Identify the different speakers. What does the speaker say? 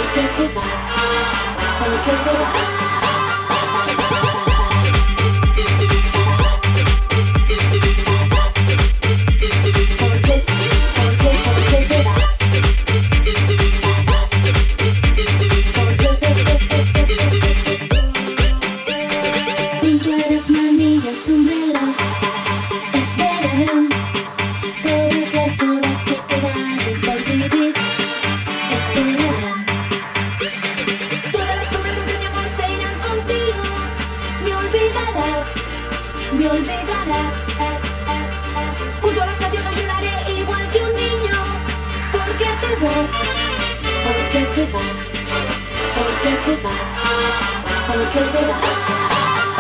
Speaker 1: qué te vas? ¿Por qué te vas? Me olvidarás, junto a la estación no lloraré igual que un niño. ¿Por qué te vas? ¿Por qué te vas? ¿Por qué te vas? ¿Por qué te vas?